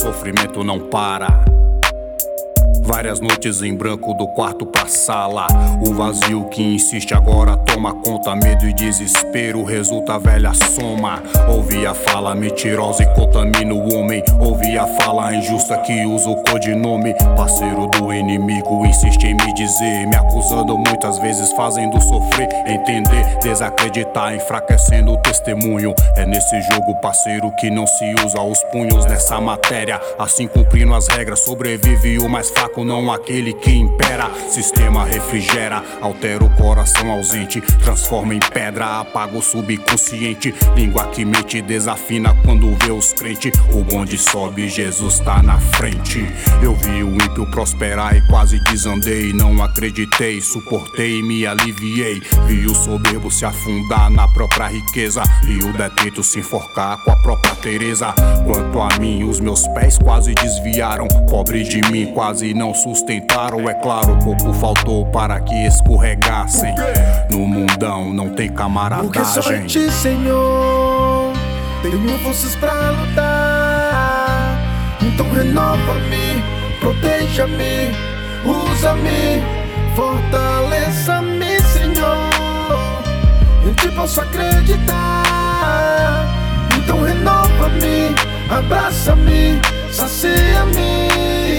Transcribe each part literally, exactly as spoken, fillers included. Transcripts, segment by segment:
sofrimento não para. Várias noites em branco do quarto pra sala. O vazio que insiste agora toma conta. Medo e desespero resulta a velha soma. Ouvi a fala mentirosa e contamina o homem. Ouvi a fala injusta que usa o codinome. Parceiro do inimigo insiste em me dizer, me acusando muitas vezes, fazendo sofrer. Entender, desacreditar, enfraquecendo o testemunho. É nesse jogo, parceiro, que não se usa os punhos. Nessa matéria, assim cumprindo as regras, sobrevive o mais fraco, não aquele que impera. Sistema refrigera, altera o coração ausente, transforma em pedra, apaga o subconsciente. Língua que mente desafina quando vê os crentes. O bonde sobe, Jesus tá na frente. Eu vi o ímpio prosperar e quase desandei. Não acreditei, suportei e me aliviei. Vi o soberbo se afundar na própria riqueza e o detento se enforcar com a própria Teresa. Quanto a mim, os meus pés quase desviaram. Pobre de mim, quase não sustentaram. É claro, pouco faltou para que escorregassem. No mundão não tem camaradagem. Porque só em ti, Senhor, tenho forças pra lutar. Então renova-me, proteja-me, usa-me, fortaleça-me, Senhor. Em ti posso acreditar. Então renova-me, abraça-me, sacia-me.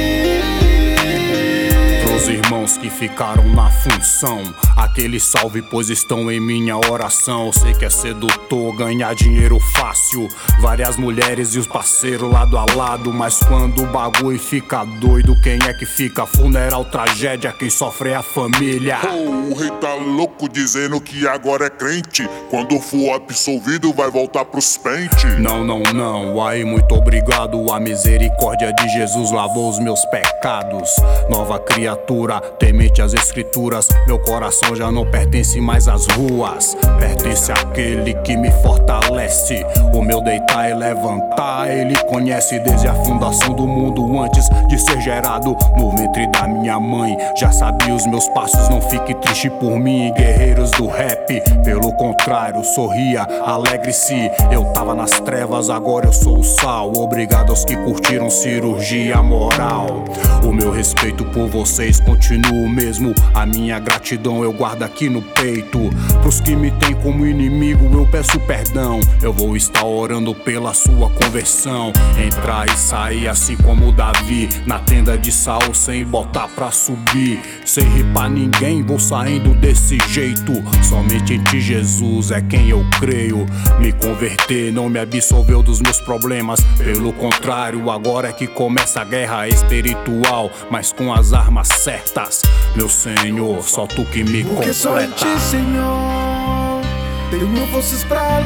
Os irmãos que ficaram na função, aquele salve pois estão em minha oração. Sei que é sedutor ganhar dinheiro fácil, várias mulheres e os parceiros lado a lado. Mas quando o bagulho fica doido, quem é que fica? Funeral, tragédia, quem sofre é a família. Oh, o rei tá louco dizendo que agora é crente. Quando for absolvido vai voltar pros pentes. Não, não, não, aí muito obrigado. A misericórdia de Jesus lavou os meus pecados. Nova criatura, temente às escrituras. Meu coração já não pertence mais às ruas, pertence àquele que me fortalece. O meu deitar e levantar ele conhece. Desde a fundação do mundo, antes de ser gerado no ventre da minha mãe, já sabia os meus passos. Não fique triste por mim, guerreiros do rap. Pelo contrário, sorria, alegre-se. Eu tava nas trevas, agora eu sou o sal. Obrigado aos que curtiram cirurgia moral. O meu respeito por vocês continua o mesmo. A minha gratidão eu guardo aqui no peito. Pros que me têm como inimigo eu peço perdão. Eu vou estar orando pela sua conversão. Entrar e sair assim como Davi na tenda de Saul sem botar pra subir. Sem rir pra ninguém, vou saindo desse jeito. Somente em ti, Jesus, é quem eu creio. Me converter não me absolveu dos meus problemas. Pelo contrário, agora é que começa a guerra espiritual, mas com as armas certas. Meu Senhor, só tu que me completa. Porque só em ti, Senhor, tenho forças pra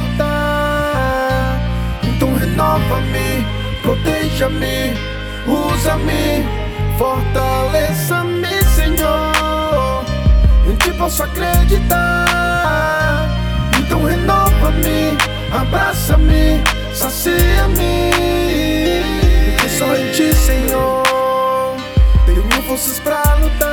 lutar. Então renova-me, proteja-me, usa-me, fortaleça-me, Senhor. Em ti posso acreditar. Então renova-me, abraça-me, sacia-me. Porque só em ti, Senhor, tenho forças pra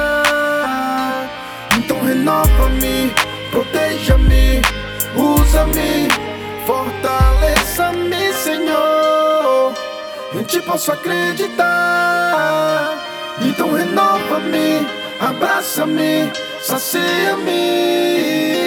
lutar. Então renova-me, proteja-me, usa-me, fortaleça-me, Senhor. Em ti posso acreditar. Então renova-me, abraça-me, sacia-me.